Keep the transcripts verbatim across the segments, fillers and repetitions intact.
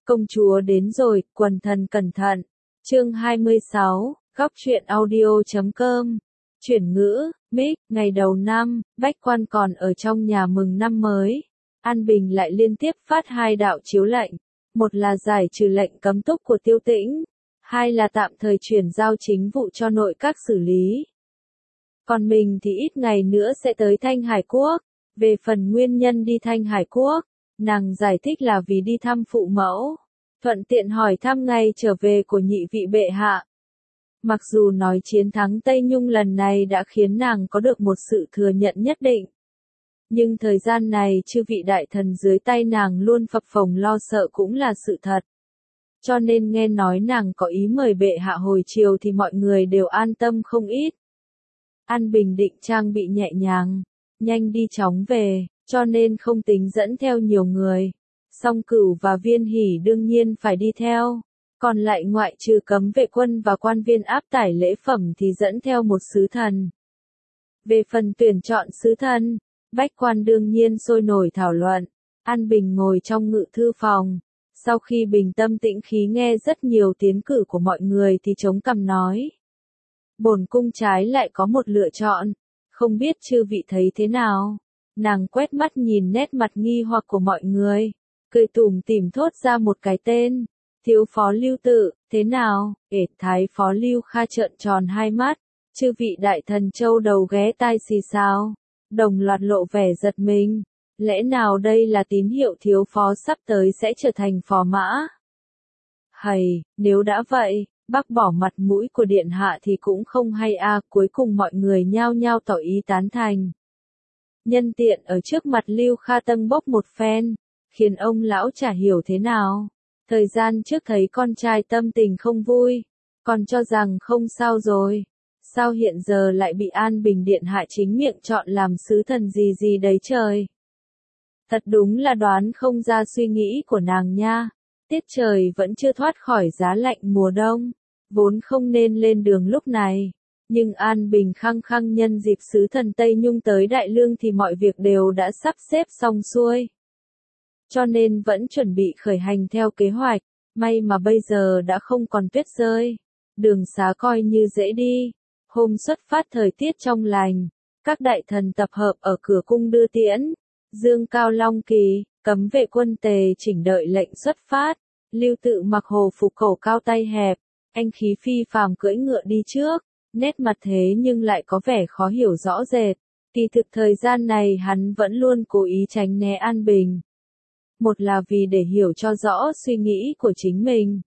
Công chúa đến rồi, quần thần cẩn thận. Chương hai mươi sáu, góc truyện audio chấm com. Chuyển ngữ, Mic, ngày đầu năm, bách quan còn ở trong nhà mừng năm mới. An Bình lại liên tiếp phát hai đạo chiếu lệnh. Một là giải trừ lệnh cấm túc của Tiêu Tĩnh. Hai là tạm thời chuyển giao chính vụ cho nội các xử lý. Còn mình thì ít ngày nữa sẽ tới Thanh Hải Quốc. Về phần nguyên nhân đi Thanh Hải Quốc, nàng giải thích là vì đi thăm phụ mẫu, thuận tiện hỏi thăm ngày trở về của nhị vị bệ hạ. Mặc dù nói chiến thắng Tây Nhung lần này đã khiến nàng có được một sự thừa nhận nhất định, nhưng thời gian này chư vị đại thần dưới tay nàng luôn phập phồng lo sợ cũng là sự thật. Cho nên nghe nói nàng có ý mời bệ hạ hồi chiều thì mọi người đều an tâm không ít. An Bình định trang bị nhẹ nhàng, nhanh đi chóng về, cho nên không tính dẫn theo nhiều người. Song Cửu và Viên Hỷ đương nhiên phải đi theo. Còn lại ngoại trừ cấm vệ quân và quan viên áp tải lễ phẩm thì dẫn theo một sứ thần. Về phần tuyển chọn sứ thần, bách quan đương nhiên sôi nổi thảo luận. An Bình ngồi trong ngự thư phòng. Sau khi bình tâm tĩnh khí nghe rất nhiều tiến cử của mọi người thì chống cằm nói. Bổn cung trái lại có một lựa chọn. Không biết chư vị thấy thế nào? Nàng quét mắt nhìn nét mặt nghi hoặc của mọi người. Cười tủm tỉm thốt ra một cái tên. Thiếu phó Lưu Tự, thế nào? Ể thái phó Lưu Kha trợn tròn hai mắt. Chư vị đại thần châu đầu ghé tai xì xào. Đồng loạt lộ vẻ giật mình. Lẽ nào đây là tín hiệu thiếu phó sắp tới sẽ trở thành phò mã? Hầy, nếu đã vậy, bác bỏ mặt mũi của điện hạ thì cũng không hay a. À, cuối cùng mọi người nhao nhao tỏ ý tán thành. Nhân tiện ở trước mặt Lưu Kha Tân bốc một phen, khiến ông lão chả hiểu thế nào. Thời gian trước thấy con trai tâm tình không vui, còn cho rằng không sao rồi. Sao hiện giờ lại bị An Bình điện hạ chính miệng chọn làm sứ thần gì gì đấy trời. Thật đúng là đoán không ra suy nghĩ của nàng nha. Tiết trời vẫn chưa thoát khỏi giá lạnh mùa đông, vốn không nên lên đường lúc này. Nhưng An Bình khăng khăng nhân dịp sứ thần Tây Nhung tới Đại Lương thì mọi việc đều đã sắp xếp xong xuôi. Cho nên vẫn chuẩn bị khởi hành theo kế hoạch, may mà bây giờ đã không còn tuyết rơi. Đường xá coi như dễ đi. Hôm xuất phát thời tiết trong lành, các đại thần tập hợp ở cửa cung đưa tiễn. Dương Cao Long Kỳ, cấm vệ quân tề chỉnh đợi lệnh xuất phát. Lưu Tự mặc hồ phục cổ cao tay hẹp, anh khí phi phàm cưỡi ngựa đi trước, nét mặt thế nhưng lại có vẻ khó hiểu rõ rệt. Kỳ thực thời gian này hắn vẫn luôn cố ý tránh né An Bình. Một là vì để hiểu cho rõ suy nghĩ của chính mình.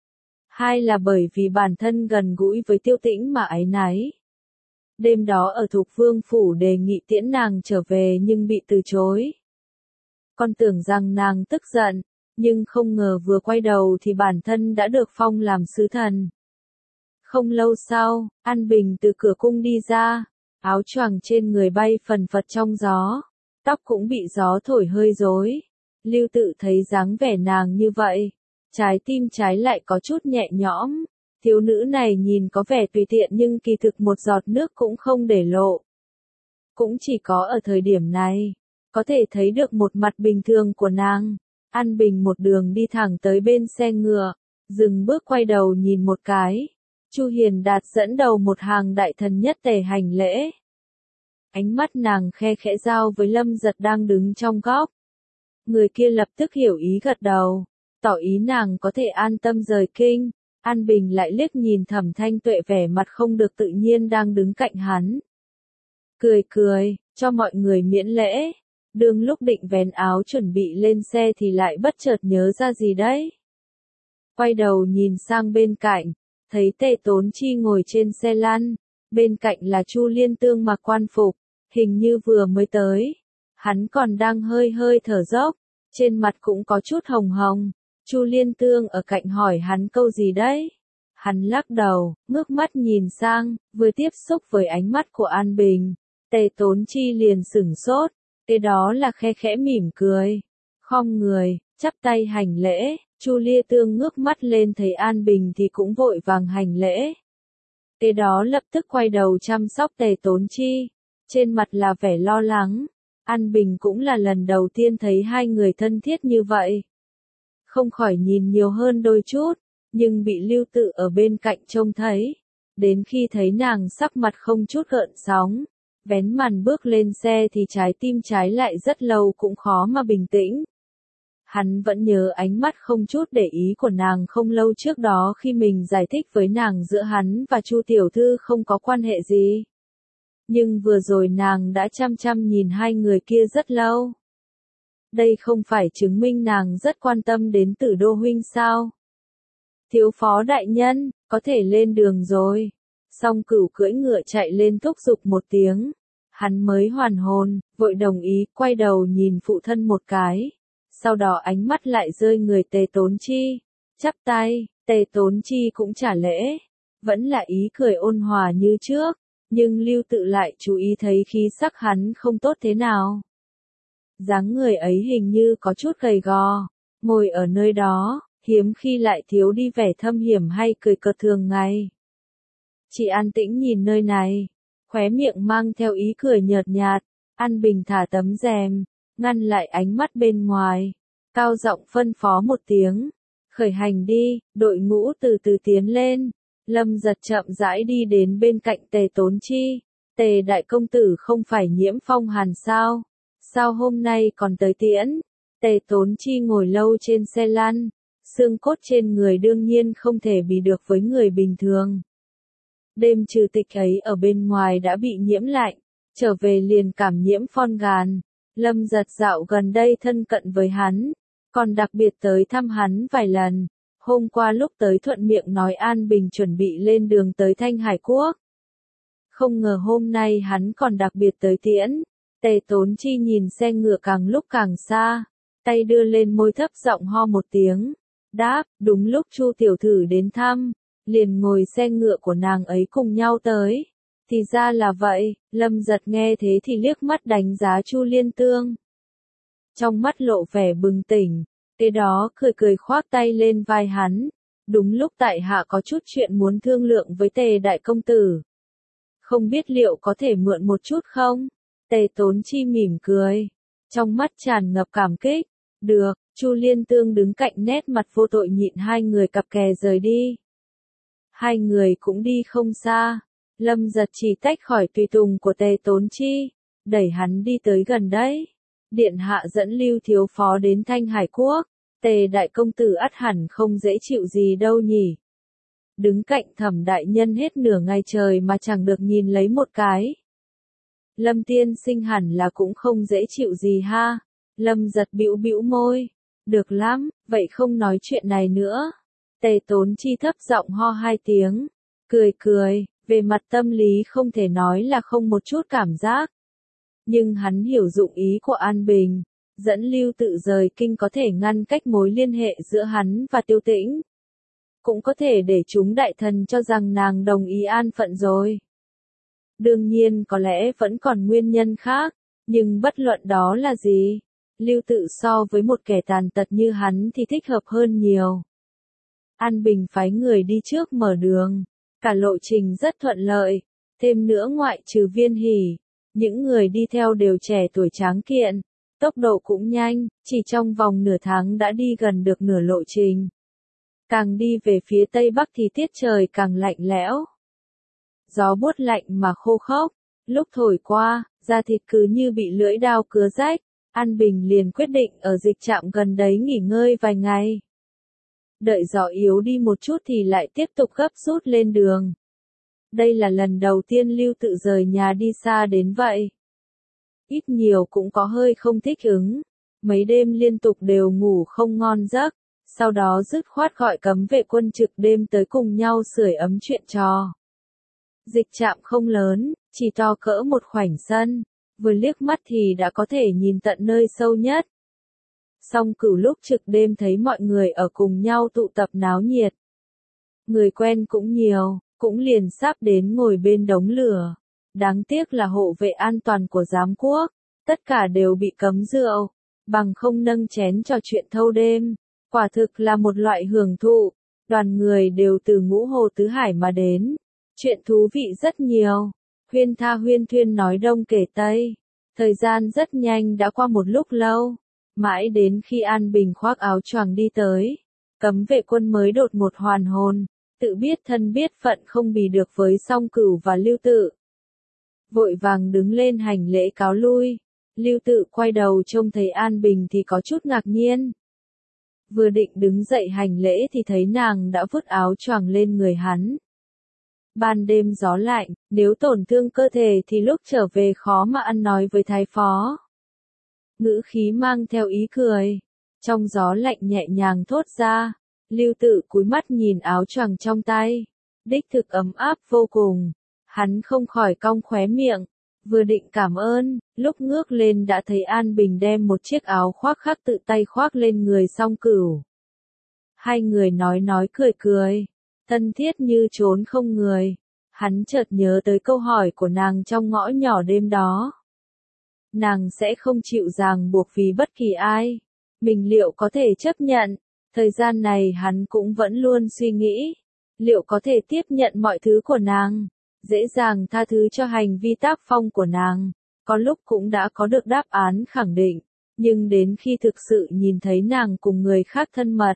Hai là bởi vì bản thân gần gũi với Tiêu Tĩnh mà áy náy. Đêm đó ở Thục Vương Phủ đề nghị tiễn nàng trở về nhưng bị từ chối. Con tưởng rằng nàng tức giận, nhưng không ngờ vừa quay đầu thì bản thân đã được phong làm sứ thần. Không lâu sau, An Bình từ cửa cung đi ra, áo choàng trên người bay phần phật trong gió, tóc cũng bị gió thổi hơi rối. Lưu Tự thấy dáng vẻ nàng như vậy, trái tim trái lại có chút nhẹ nhõm. Thiếu nữ này nhìn có vẻ tùy tiện nhưng kỳ thực một giọt nước cũng không để lộ. Cũng chỉ có ở thời điểm này, có thể thấy được một mặt bình thường của nàng. An Bình một đường đi thẳng tới bên xe ngựa, dừng bước quay đầu nhìn một cái. Chu Hiền Đạt dẫn đầu một hàng đại thần nhất tề hành lễ. Ánh mắt nàng khe khẽ giao với Lâm Giật đang đứng trong góc. Người kia lập tức hiểu ý gật đầu, tỏ ý nàng có thể an tâm rời kinh. An Bình lại liếc nhìn Thẩm Thanh Tuệ vẻ mặt không được tự nhiên đang đứng cạnh hắn. Cười cười, cho mọi người miễn lễ. Đương lúc định vén áo chuẩn bị lên xe thì lại bất chợt nhớ ra gì đấy. Quay đầu nhìn sang bên cạnh, thấy Tề Tốn Chi ngồi trên xe lăn, bên cạnh là Chu Liên Tương mặc quan phục, hình như vừa mới tới. Hắn còn đang hơi hơi thở dốc, trên mặt cũng có chút hồng hồng. Chu Liên Tương ở cạnh hỏi hắn câu gì đấy. Hắn lắc đầu, ngước mắt nhìn sang, vừa tiếp xúc với ánh mắt của An Bình. Tề Tốn Chi liền sửng sốt, kế đó là khe khẽ mỉm cười. Khom người, chắp tay hành lễ, Chu Liên Tương ngước mắt lên thấy An Bình thì cũng vội vàng hành lễ. Kế đó lập tức quay đầu chăm sóc Tề Tốn Chi, trên mặt là vẻ lo lắng. An Bình cũng là lần đầu tiên thấy hai người thân thiết như vậy. không khỏi nhìn nhiều hơn đôi chút, nhưng bị Lưu Tự ở bên cạnh trông thấy. Đến khi thấy nàng sắc mặt không chút gợn sóng, vén màn bước lên xe thì trái tim trái lại rất lâu cũng khó mà bình tĩnh. Hắn vẫn nhớ ánh mắt không chút để ý của nàng không lâu trước đó khi mình giải thích với nàng giữa hắn và Chu tiểu thư không có quan hệ gì. Nhưng vừa rồi nàng đã chăm chăm nhìn hai người kia rất lâu. Đây không phải chứng minh nàng rất quan tâm đến Tử Đô huynh sao? Thiếu phó đại nhân, có thể lên đường rồi. Song Cửu cưỡi ngựa chạy lên thúc giục một tiếng. Hắn mới hoàn hồn, vội đồng ý, quay đầu nhìn phụ thân một cái. Sau đó ánh mắt lại rơi người Tề Tốn Chi. Chắp tay, Tề Tốn Chi cũng trả lễ. Vẫn là ý cười ôn hòa như trước. Nhưng Lưu Tự lại chú ý thấy khí sắc hắn không tốt thế nào. Dáng người ấy hình như có chút gầy gò. Ngồi ở nơi đó, hiếm khi lại thiếu đi vẻ thâm hiểm hay cười cợt thường ngày. Chị an tĩnh nhìn nơi này, khóe miệng mang theo ý cười nhợt nhạt, An Bình thả tấm rèm, ngăn lại ánh mắt bên ngoài, cao giọng phân phó một tiếng, khởi hành đi, đội ngũ từ từ tiến lên. Lâm Giật chậm rãi đi đến bên cạnh Tề Tốn Chi. Tề đại công tử không phải nhiễm phong hàn sao? Sao hôm nay còn tới tiễn? Tề Tốn Chi ngồi lâu trên xe lăn, xương cốt trên người đương nhiên không thể bị được với người bình thường. Đêm trừ tịch ấy ở bên ngoài đã bị nhiễm lạnh, trở về liền cảm nhiễm phong hàn. Lâm Giật dạo gần đây thân cận với hắn, còn đặc biệt tới thăm hắn vài lần. Hôm qua lúc tới thuận miệng nói An Bình chuẩn bị lên đường tới Thanh Hải Quốc. Không ngờ hôm nay hắn còn đặc biệt tới tiễn. Tề Tốn Chi nhìn xe ngựa càng lúc càng xa, tay đưa lên môi thấp giọng ho một tiếng. Đáp, đúng lúc Chu tiểu thư đến thăm, liền ngồi xe ngựa của nàng ấy cùng nhau tới. Thì ra là vậy, Lâm Giật nghe thế thì liếc mắt đánh giá Chu Liên Tương. Trong mắt lộ vẻ bừng tỉnh. Kế đó cười cười khoác tay lên vai hắn. Đúng lúc tại hạ có chút chuyện muốn thương lượng với Tề đại công tử. Không biết liệu có thể mượn một chút không? Tề Tốn Chi mỉm cười, trong mắt tràn ngập cảm kích. Được, Chu Liên Tương đứng cạnh nét mặt vô tội nhịn hai người cặp kè rời đi. Hai người cũng đi không xa. Lâm Giật chỉ tách khỏi tùy tùng của Tề Tốn Chi, đẩy hắn đi tới gần đấy. Điện hạ dẫn Lưu thiếu phó đến Thanh Hải Quốc. Tề đại công tử ắt hẳn không dễ chịu gì đâu nhỉ. Đứng cạnh Thẩm đại nhân hết nửa ngày trời mà chẳng được nhìn lấy một cái. Lâm tiên sinh hẳn là cũng không dễ chịu gì ha. Lâm Giật bĩu bĩu môi. Được lắm, vậy không nói chuyện này nữa. Tề Tốn Chi thấp giọng ho hai tiếng. Cười cười, về mặt tâm lý không thể nói là không một chút cảm giác. Nhưng hắn hiểu dụng ý của An Bình. Dẫn Lưu Tự rời kinh có thể ngăn cách mối liên hệ giữa hắn và Tiêu Tĩnh. Cũng có thể để chúng đại thần cho rằng nàng đồng ý an phận rồi. Đương nhiên có lẽ vẫn còn nguyên nhân khác, nhưng bất luận đó là gì, Lưu Tự so với một kẻ tàn tật như hắn thì thích hợp hơn nhiều. An Bình phái người đi trước mở đường, cả lộ trình rất thuận lợi, thêm nữa ngoại trừ Viên Hỷ, những người đi theo đều trẻ tuổi tráng kiện. Tốc độ cũng nhanh, chỉ trong vòng nửa tháng đã đi gần được nửa lộ trình. Càng đi về phía tây bắc thì tiết trời càng lạnh lẽo. Gió buốt lạnh mà khô khốc, lúc thổi qua, da thịt cứ như bị lưỡi dao cứa rách. An Bình liền quyết định ở dịch trạm gần đấy nghỉ ngơi vài ngày. Đợi gió yếu đi một chút thì lại tiếp tục gấp rút lên đường. Đây là lần đầu tiên Lưu Tự rời nhà đi xa đến vậy. Ít nhiều cũng có hơi không thích ứng. Mấy đêm liên tục đều ngủ không ngon giấc. Sau đó dứt khoát gọi cấm vệ quân trực đêm tới cùng nhau sưởi ấm chuyện trò. Dịch trạm không lớn, chỉ to cỡ một khoảnh sân. Vừa liếc mắt thì đã có thể nhìn tận nơi sâu nhất. Song Cửu lúc trực đêm thấy mọi người ở cùng nhau tụ tập náo nhiệt. Người quen cũng nhiều, cũng liền sắp đến ngồi bên đống lửa. Đáng tiếc là hộ vệ an toàn của giám quốc, tất cả đều bị cấm rượu, bằng không nâng chén trò chuyện thâu đêm. Quả thực là một loại hưởng thụ, đoàn người đều từ ngũ hồ tứ hải mà đến. Chuyện thú vị rất nhiều, huyên tha huyên thuyên nói đông kể tây. Thời gian rất nhanh đã qua một lúc lâu, Mãi đến khi An Bình khoác áo choàng đi tới, cấm vệ quân mới đột một hoàn hồn, tự biết thân biết phận không bì được với Song Cửu và Lưu Tự. Vội vàng đứng lên hành lễ cáo lui, Lưu Tự quay đầu trông thấy An Bình thì có chút ngạc nhiên. Vừa định đứng dậy hành lễ thì thấy nàng đã vứt áo choàng lên người hắn. Ban đêm gió lạnh, nếu tổn thương cơ thể thì lúc trở về khó mà ăn nói với thái phó. Ngữ khí mang theo ý cười, trong gió lạnh nhẹ nhàng thốt ra, Lưu Tự cúi mắt nhìn áo choàng trong tay, đích thực ấm áp vô cùng, hắn không khỏi cong khóe miệng, vừa định cảm ơn, lúc ngước lên đã thấy An Bình đem một chiếc áo khoác khác tự tay khoác lên người Song Cửu. Hai người nói nói cười cười, thân thiết như trốn không người, hắn chợt nhớ tới câu hỏi của nàng trong ngõ nhỏ đêm đó. Nàng sẽ không chịu ràng buộc vì bất kỳ ai, mình liệu có thể chấp nhận, thời gian này hắn cũng vẫn luôn suy nghĩ, liệu có thể tiếp nhận mọi thứ của nàng, dễ dàng tha thứ cho hành vi tác phong của nàng, có lúc cũng đã có được đáp án khẳng định, nhưng đến khi thực sự nhìn thấy nàng cùng người khác thân mật,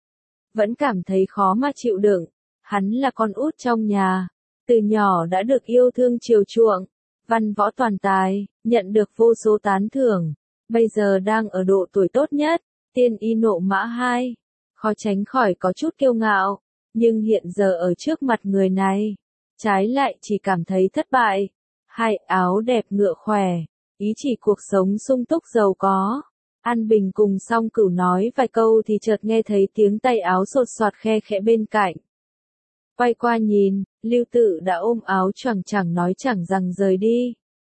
vẫn cảm thấy khó mà chịu đựng, hắn là con út trong nhà, từ nhỏ đã được yêu thương chiều chuộng, văn võ toàn tài, nhận được vô số tán thưởng, bây giờ đang ở độ tuổi tốt nhất, tiên y nộ mã hai, khó tránh khỏi có chút kiêu ngạo, nhưng hiện giờ ở trước mặt người này, trái lại chỉ cảm thấy thất bại. Hai áo đẹp ngựa khỏe, ý chỉ cuộc sống sung túc giàu có. An Bình cùng Song Cửu nói vài câu thì chợt nghe thấy tiếng tay áo sột soạt khe khẽ bên cạnh. Quay qua nhìn, Lưu Tự đã ôm áo choàng chẳng nói chẳng rằng rời đi.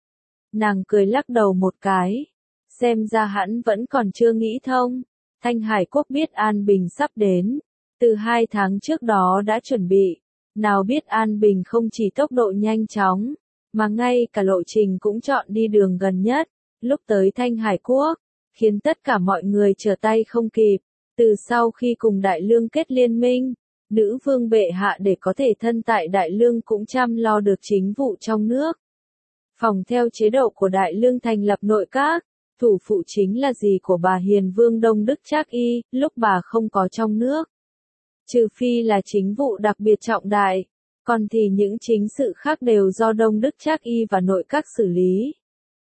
Nàng cười lắc đầu một cái, xem ra hắn vẫn còn chưa nghĩ thông. Thanh Hải Quốc biết An Bình sắp đến, từ hai tháng trước đó đã chuẩn bị, nào biết An Bình không chỉ tốc độ nhanh chóng, mà ngay cả lộ trình cũng chọn đi đường gần nhất, lúc tới Thanh Hải Quốc, khiến tất cả mọi người trở tay không kịp. Từ sau khi cùng Đại Lương kết liên minh, nữ vương bệ hạ để có thể thân tại Đại Lương cũng chăm lo được chính vụ trong nước. Phòng theo chế độ của Đại Lương thành lập nội các, thủ phụ chính là dì của bà Hiền Vương Đông Đức Trác Y, lúc bà không có trong nước. Trừ phi là chính vụ đặc biệt trọng đại, còn thì những chính sự khác đều do Đông Đức Trác Y và nội các xử lý.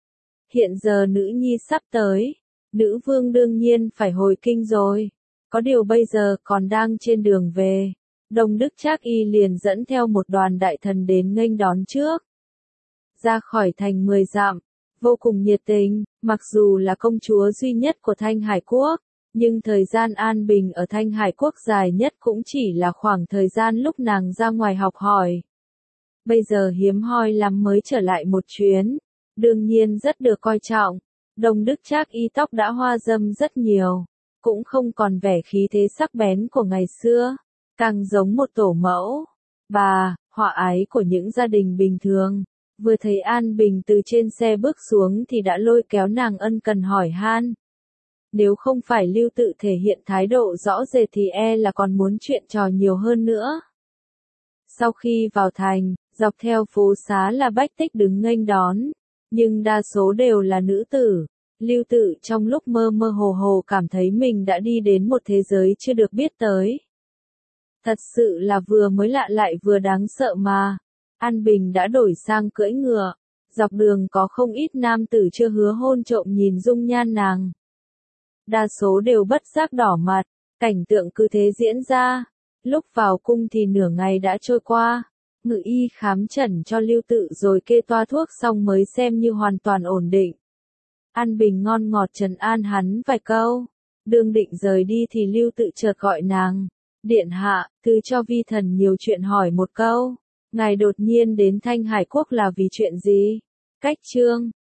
Hiện giờ nữ nhi sắp tới, nữ vương đương nhiên phải hồi kinh rồi, có điều bây giờ còn đang trên đường về. Đông Đức Trác Y liền dẫn theo một đoàn đại thần đến nghênh đón trước. Ra khỏi thành mười dặm, vô cùng nhiệt tình, mặc dù là công chúa duy nhất của Thanh Hải Quốc, nhưng thời gian An Bình ở Thanh Hải Quốc dài nhất cũng chỉ là khoảng thời gian lúc nàng ra ngoài học hỏi. Bây giờ hiếm hoi lắm mới trở lại một chuyến, đương nhiên rất được coi trọng. Đông Đức Trác Y tóc đã hoa râm rất nhiều, cũng không còn vẻ khí thế sắc bén của ngày xưa, càng giống một tổ mẫu, bà, họa ái của những gia đình bình thường. Vừa thấy An Bình từ trên xe bước xuống thì đã lôi kéo nàng ân cần hỏi han. Nếu không phải Lưu Tự thể hiện thái độ rõ rệt thì e là còn muốn chuyện trò nhiều hơn nữa. Sau khi vào thành, dọc theo phố xá là bách tích đứng nghênh đón, nhưng đa số đều là nữ tử. Lưu Tự trong lúc mơ mơ hồ hồ cảm thấy mình đã đi đến một thế giới chưa được biết tới. Thật sự là vừa mới lạ lại vừa đáng sợ mà. An Bình đã đổi sang cưỡi ngựa, dọc đường có không ít nam tử chưa hứa hôn trộm nhìn dung nhan nàng. Đa số đều bất giác đỏ mặt, cảnh tượng cứ thế diễn ra. Lúc vào cung thì nửa ngày đã trôi qua, ngự y khám chẩn cho Lưu Tự rồi kê toa thuốc xong mới xem như hoàn toàn ổn định. An Bình ngon ngọt trấn an hắn vài câu, đương định rời đi thì Lưu Tự chợt gọi nàng. Điện hạ, thứ cho vi thần nhiều chuyện hỏi một câu. Ngài đột nhiên đến Thanh Hải Quốc là vì chuyện gì? Cách chương